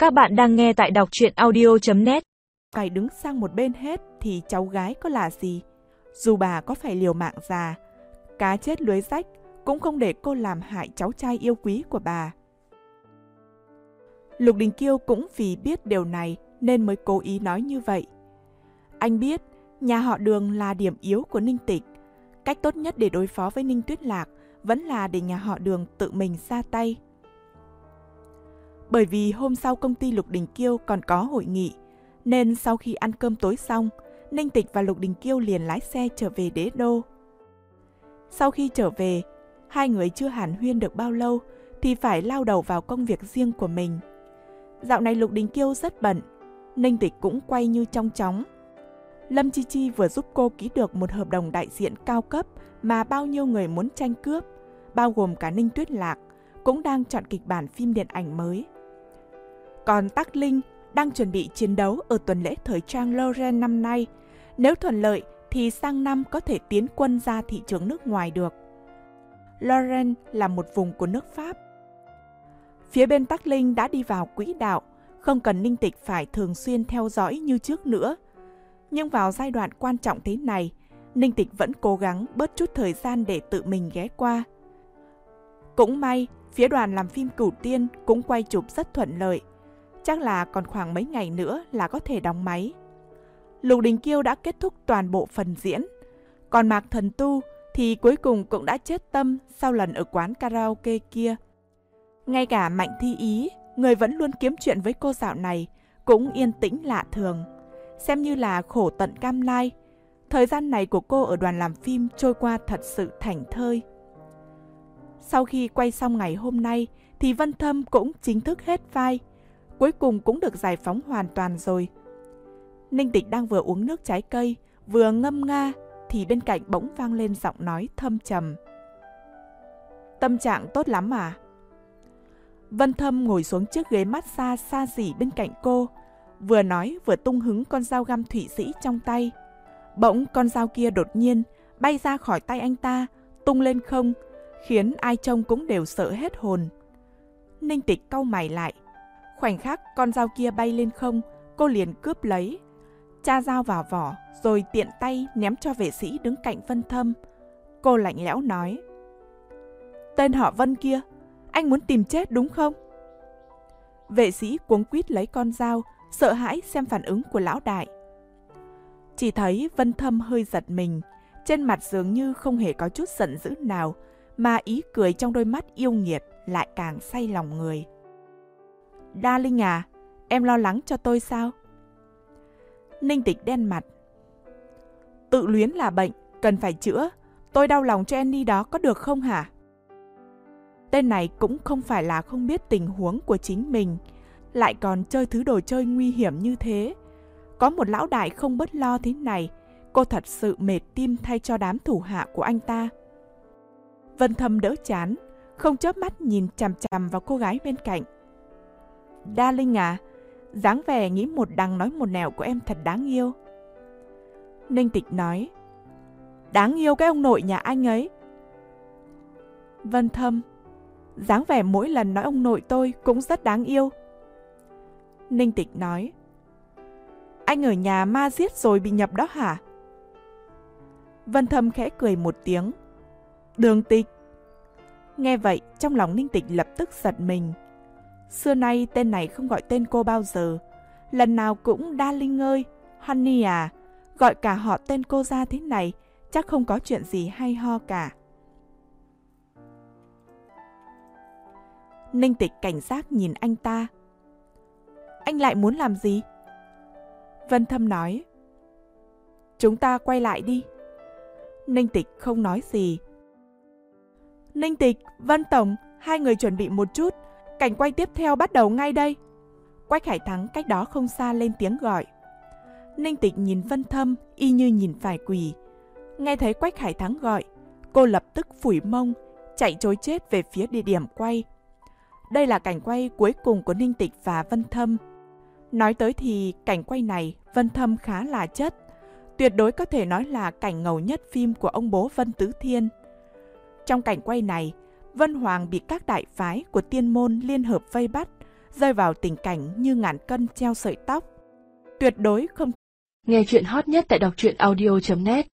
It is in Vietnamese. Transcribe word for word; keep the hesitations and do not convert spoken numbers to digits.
Các bạn đang nghe tại đọc truyện audio chấm net. Phải đứng sang một bên hết thì cháu gái có là gì? Dù bà có phải liều mạng già, cá chết lưới rách cũng không để cô làm hại cháu trai yêu quý của bà. Lục Đình Kiêu cũng vì biết điều này nên mới cố ý nói như vậy. Anh biết nhà họ Đường là điểm yếu của Ninh Tịch. Cách tốt nhất để đối phó với Ninh Tuyết Lạc vẫn là để nhà họ Đường tự mình ra tay. Bởi vì hôm sau công ty Lục Đình Kiêu còn có hội nghị, nên sau khi ăn cơm tối xong, Ninh Tịch và Lục Đình Kiêu liền lái xe trở về Đế Đô. Sau khi trở về, hai người chưa hàn huyên được bao lâu thì phải lao đầu vào công việc riêng của mình. Dạo này Lục Đình Kiêu rất bận, Ninh Tịch cũng quay như trong chóng. Lâm Chi Chi vừa giúp cô ký được một hợp đồng đại diện cao cấp mà bao nhiêu người muốn tranh cướp, bao gồm cả Ninh Tuyết Lạc, cũng đang chọn kịch bản phim điện ảnh mới. Còn Tắc Linh đang chuẩn bị chiến đấu ở tuần lễ thời trang Loren năm nay. Nếu thuận lợi thì sang năm có thể tiến quân ra thị trường nước ngoài được. Loren là một vùng của nước Pháp. Phía bên Tắc Linh đã đi vào quỹ đạo, không cần Ninh Tịch phải thường xuyên theo dõi như trước nữa. Nhưng vào giai đoạn quan trọng thế này, Ninh Tịch vẫn cố gắng bớt chút thời gian để tự mình ghé qua. Cũng may, phía đoàn làm phim Cửu Tiên cũng quay chụp rất thuận lợi. Chắc là còn khoảng mấy ngày nữa là có thể đóng máy. Lục Đình Kiêu đã kết thúc toàn bộ phần diễn. Còn Mạc Thần Tu thì cuối cùng cũng đã chết tâm sau lần ở quán karaoke kia. Ngay cả Mạnh Thi Ý, người vẫn luôn kiếm chuyện với cô dạo này, cũng yên tĩnh lạ thường. Xem như là khổ tận cam lai. Thời gian này của cô ở đoàn làm phim trôi qua thật sự thảnh thơi. Sau khi quay xong ngày hôm nay thì Vân Thâm cũng chính thức hết vai. Cuối cùng cũng được giải phóng hoàn toàn rồi. Ninh Tịch đang vừa uống nước trái cây, vừa ngâm nga, thì bên cạnh bỗng vang lên giọng nói thâm trầm. Tâm trạng tốt lắm à? Vân Thâm ngồi xuống chiếc ghế massage xa xỉ bên cạnh cô, vừa nói vừa tung hứng con dao găm Thụy Sĩ trong tay. Bỗng con dao kia đột nhiên bay ra khỏi tay anh ta, tung lên không, khiến ai trông cũng đều sợ hết hồn. Ninh Tịch cau mày lại. Khoảnh khắc con dao kia bay lên không, cô liền cướp lấy, tra dao vào vỏ, rồi tiện tay ném cho vệ sĩ đứng cạnh Vân Thâm. Cô lạnh lẽo nói: Tên họ Vân kia, anh muốn tìm chết đúng không? Vệ sĩ cuống quýt lấy con dao, sợ hãi xem phản ứng của lão đại. Chỉ thấy Vân Thâm hơi giật mình, trên mặt dường như không hề có chút giận dữ nào, mà ý cười trong đôi mắt yêu nghiệt lại càng say lòng người. Đa Linh à, em lo lắng cho tôi sao? Ninh Tịch đen mặt. Tự luyến là bệnh, cần phải chữa. Tôi đau lòng cho Annie đó có được không hả? Tên này cũng không phải là không biết tình huống của chính mình, lại còn chơi thứ đồ chơi nguy hiểm như thế. Có một lão đại không bớt lo thế này, cô thật sự mệt tim thay cho đám thủ hạ của anh ta. Vân Thâm đỡ chán, không chớp mắt nhìn chằm chằm vào cô gái bên cạnh. Đa Linh à, dáng vẻ nghĩ một đằng nói một nẻo của em thật đáng yêu. Ninh Tịch nói: Đáng yêu cái ông nội nhà anh ấy. Vân Thâm: Dáng vẻ mỗi lần nói ông nội tôi cũng rất đáng yêu. Ninh Tịch nói: Anh ở nhà ma giết rồi bị nhập đó hả? Vân Thâm khẽ cười một tiếng. Đường Tịch. Nghe vậy trong lòng Ninh Tịch lập tức giật mình. Xưa nay tên này không gọi tên cô bao giờ, lần nào cũng Đa Linh ơi, Honey à, gọi cả họ tên cô ra thế này, chắc không có chuyện gì hay ho cả. Ninh Tịch cảnh giác nhìn anh ta. Anh lại muốn làm gì? Vân Thâm nói: Chúng ta quay lại đi. Ninh Tịch không nói gì. Ninh Tịch, Vân Tổng, hai người chuẩn bị một chút. Cảnh quay tiếp theo bắt đầu ngay đây. Quách Hải Thắng cách đó không xa lên tiếng gọi. Ninh Tịch nhìn Vân Thâm y như nhìn phải quỷ. Nghe thấy Quách Hải Thắng gọi, cô lập tức phủi mông, chạy trối chết về phía địa điểm quay. Đây là cảnh quay cuối cùng của Ninh Tịch và Vân Thâm. Nói tới thì cảnh quay này Vân Thâm khá là chất. Tuyệt đối có thể nói là cảnh ngầu nhất phim của ông bố Vân Tứ Thiên. Trong cảnh quay này, Vân Hoàng bị các đại phái của tiên môn liên hợp vây bắt, rơi vào tình cảnh như ngàn cân treo sợi tóc. Tuyệt đối không. Nghe chuyện hot nhất tại đọc truyện audio chấm net